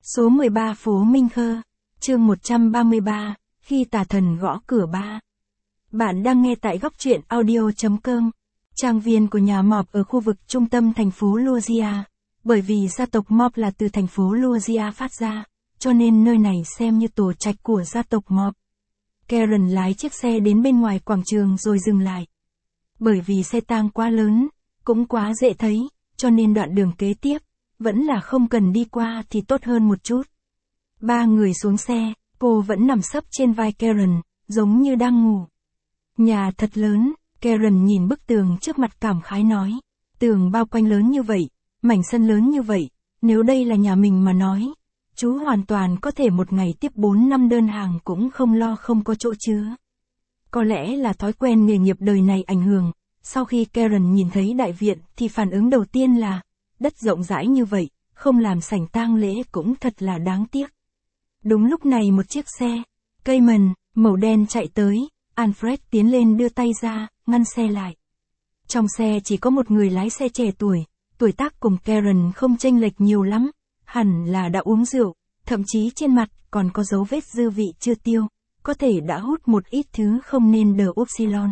Số 13 phố Minh Khơ, chương 133, khi tà thần gõ cửa ba. Bạn đang nghe tại góc truyện audio.com. Trang viên của nhà Mob ở khu vực trung tâm thành phố Louisiana. Bởi vì gia tộc Mob là từ thành phố Louisiana phát ra, cho nên nơi này xem như tổ trạch của gia tộc Mob. Karen lái chiếc xe đến bên ngoài quảng trường rồi dừng lại. Bởi vì xe tang quá lớn, cũng quá dễ thấy, cho nên đoạn đường kế tiếp, vẫn là không cần đi qua thì tốt hơn một chút. Ba người xuống xe, cô vẫn nằm sấp trên vai Karen, giống như đang ngủ. Nhà thật lớn, Karen nhìn bức tường trước mặt cảm khái nói. Tường bao quanh lớn như vậy, mảnh sân lớn như vậy, nếu đây là nhà mình mà nói, chú hoàn toàn có thể một ngày tiếp 4 năm đơn hàng cũng không lo không có chỗ chứa. Có lẽ là thói quen nghề nghiệp đời này ảnh hưởng, sau khi Karen nhìn thấy đại viện thì phản ứng đầu tiên là, đất rộng rãi như vậy, không làm sảnh tang lễ cũng thật là đáng tiếc. Đúng lúc này một chiếc xe, Cayman, màu đen chạy tới, Alfred tiến lên đưa tay ra, ngăn xe lại. Trong xe chỉ có một người lái xe trẻ tuổi tác cùng Karen không chênh lệch nhiều lắm, hẳn là đã uống rượu, thậm chí trên mặt còn có dấu vết dư vị chưa tiêu, có thể đã hút một ít thứ không nên đờ upsilon.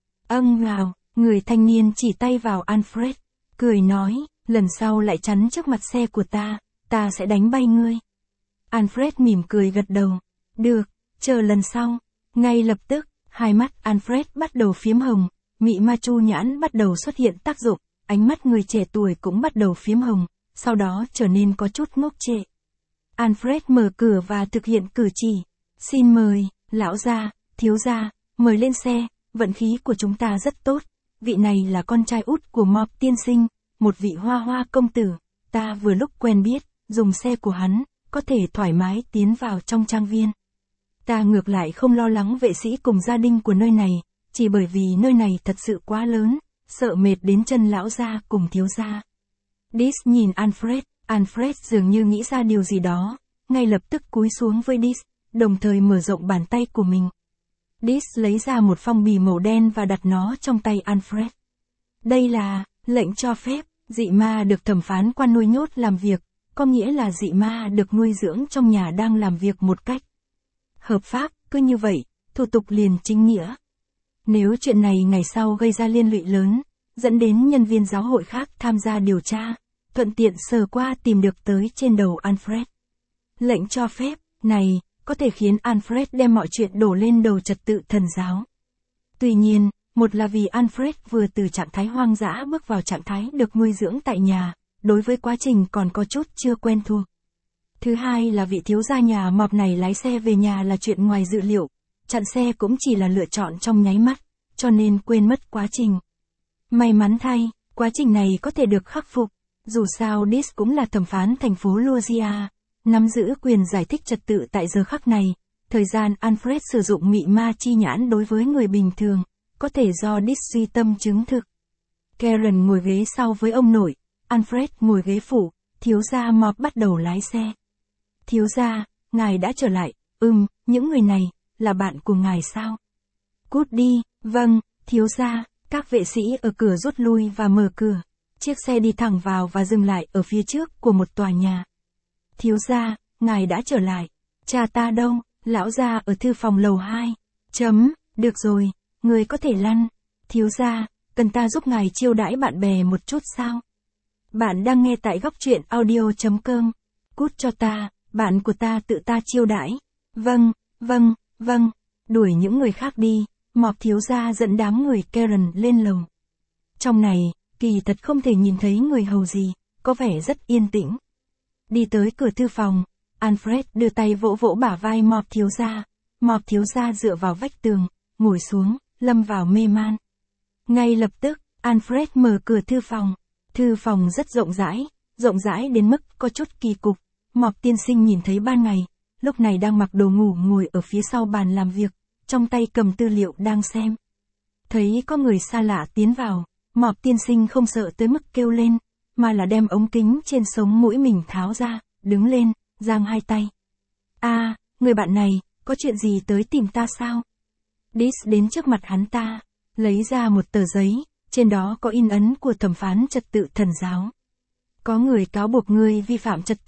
Ngào, người thanh niên chỉ tay vào Alfred, cười nói, lần sau lại chắn trước mặt xe của ta sẽ đánh bay ngươi. Alfred mỉm cười gật đầu, được, chờ lần sau. Ngay lập tức, hai mắt Alfred bắt đầu phiếm hồng, mị ma chu nhãn bắt đầu xuất hiện tác dụng, ánh mắt người trẻ tuổi cũng bắt đầu phiếm hồng, sau đó trở nên có chút ngốc trệ. Alfred mở cửa và thực hiện cử chỉ, xin mời, lão gia, thiếu gia, mời lên xe, vận khí của chúng ta rất tốt, vị này là con trai út của Mob tiên sinh, một vị hoa công tử, ta vừa lúc quen biết, dùng xe của hắn, có thể thoải mái tiến vào trong trang viên. Ta ngược lại không lo lắng vệ sĩ cùng gia đình của nơi này, chỉ bởi vì nơi này thật sự quá lớn, sợ mệt đến chân lão gia cùng thiếu gia. Dis nhìn Alfred dường như nghĩ ra điều gì đó, ngay lập tức cúi xuống với Dis, đồng thời mở rộng bàn tay của mình. Dis lấy ra một phong bì màu đen và đặt nó trong tay Alfred. Đây là lệnh cho phép dị ma được thẩm phán quan nuôi nhốt làm việc, có nghĩa là dị ma được nuôi dưỡng trong nhà đang làm việc một cách hợp pháp, cứ như vậy, thủ tục liền chính nghĩa. Nếu chuyện này ngày sau gây ra liên lụy lớn, dẫn đến nhân viên giáo hội khác tham gia điều tra, thuận tiện sờ qua tìm được tới trên đầu Alfred. Lệnh cho phép này có thể khiến Alfred đem mọi chuyện đổ lên đầu trật tự thần giáo. Tuy nhiên, một là vì Alfred vừa từ trạng thái hoang dã bước vào trạng thái được nuôi dưỡng tại nhà, đối với quá trình còn có chút chưa quen thuộc. Thứ hai là vị thiếu gia nhà Mob này lái xe về nhà là chuyện ngoài dự liệu, chặn xe cũng chỉ là lựa chọn trong nháy mắt, cho nên quên mất quá trình. May mắn thay, quá trình này có thể được khắc phục, dù sao Dis cũng là thẩm phán thành phố Louisiana, nắm giữ quyền giải thích trật tự tại giờ khắc này, thời gian Alfred sử dụng mị ma chi nhãn đối với người bình thường, có thể do Dis suy tâm chứng thực. Karen ngồi ghế sau với ông nội, Alfred ngồi ghế phụ, thiếu gia Mob bắt đầu lái xe. Thiếu gia, ngài đã trở lại, những người này, là bạn của ngài sao? Cút đi, vâng, thiếu gia, các vệ sĩ ở cửa rút lui và mở cửa. Chiếc xe đi thẳng vào và dừng lại ở phía trước của một tòa nhà. Thiếu gia, ngài đã trở lại. Cha ta đâu? Lão gia ở thư phòng lầu 2. Được rồi, người có thể lăn. Thiếu gia, cần ta giúp ngài chiêu đãi bạn bè một chút sao? Bạn đang nghe tại góc truyện audio.com. Cút cho ta, bạn của ta tự ta chiêu đãi. Vâng. Đuổi những người khác đi, Mob thiếu gia dẫn đám người Karen lên lầu. Trong này, kỳ thật không thể nhìn thấy người hầu gì, có vẻ rất yên tĩnh. Đi tới cửa thư phòng, Alfred đưa tay vỗ vỗ bả vai Mob thiếu gia. Mob thiếu gia dựa vào vách tường, ngồi xuống, lâm vào mê man. Ngay lập tức, Alfred mở cửa thư phòng. Thư phòng rất rộng rãi đến mức có chút kỳ cục. Mob tiên sinh nhìn thấy ban ngày, lúc này đang mặc đồ ngủ ngồi ở phía sau bàn làm việc, trong tay cầm tư liệu đang xem. Thấy có người xa lạ tiến vào, Mob tiên sinh không sợ tới mức kêu lên, mà là đem ống kính trên sống mũi mình tháo ra, đứng lên, giang hai tay. Người bạn này, có chuyện gì tới tìm ta sao? Dis đến trước mặt hắn ta, lấy ra một tờ giấy, trên đó có in ấn của thẩm phán trật tự thần giáo. Có người cáo buộc ngươi vi phạm trật tự,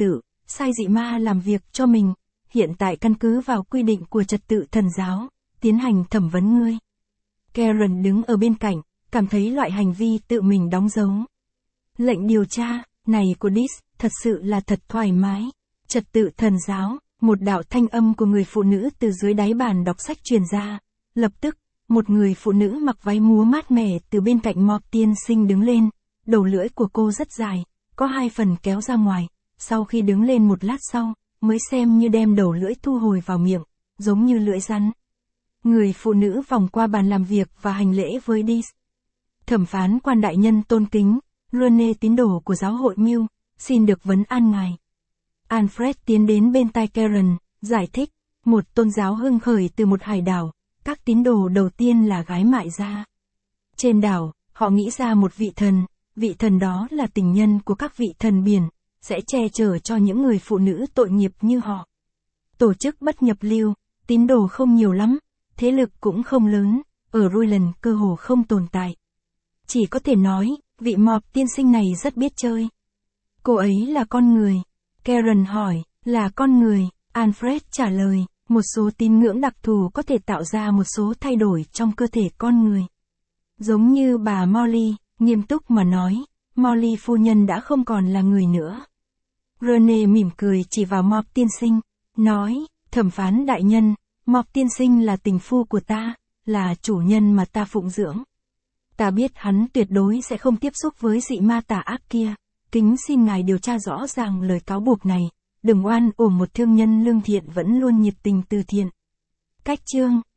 sai dị ma làm việc cho mình, hiện tại căn cứ vào quy định của trật tự thần giáo, tiến hành thẩm vấn ngươi. Karen đứng ở bên cạnh, cảm thấy loại hành vi tự mình đóng dấu. Lệnh điều tra này của Dis thật sự là thật thoải mái. Trật tự thần giáo, một đạo thanh âm của người phụ nữ từ dưới đáy bàn đọc sách truyền ra. Lập tức, một người phụ nữ mặc váy múa mát mẻ từ bên cạnh Mộc tiên sinh đứng lên. Đầu lưỡi của cô rất dài, có 2 phần kéo ra ngoài. Sau khi đứng lên một lát sau, mới xem như đem đầu lưỡi thu hồi vào miệng, giống như lưỡi rắn. Người phụ nữ vòng qua bàn làm việc và hành lễ với Dis. Thẩm phán quan đại nhân tôn kính, Rene tín đồ của giáo hội Mill, xin được vấn an ngài. Alfred tiến đến bên tai Karen, giải thích, một tôn giáo hưng khởi từ một hải đảo, các tín đồ đầu tiên là gái mại gia. Trên đảo, họ nghĩ ra một vị thần đó là tình nhân của các vị thần biển, sẽ che chở cho những người phụ nữ tội nghiệp như họ. Tổ chức bất nhập lưu, tín đồ không nhiều lắm, thế lực cũng không lớn, ở Ruiland cơ hồ không tồn tại. Chỉ có thể nói, vị Mộc tiên sinh này rất biết chơi. Cô ấy là con người. Karen hỏi, là con người, Alfred trả lời, một số tín ngưỡng đặc thù có thể tạo ra một số thay đổi trong cơ thể con người. Giống như bà Molly, nghiêm túc mà nói, Molly phu nhân đã không còn là người nữa. Rene mỉm cười chỉ vào Mộc tiên sinh, nói, thẩm phán đại nhân, Mộc tiên sinh là tình phu của ta, là chủ nhân mà ta phụng dưỡng. Ta biết hắn tuyệt đối sẽ không tiếp xúc với dị ma tà ác kia, kính xin ngài điều tra rõ ràng lời cáo buộc này, đừng oan uổng một thương nhân lương thiện vẫn luôn nhiệt tình từ thiện. Cách chương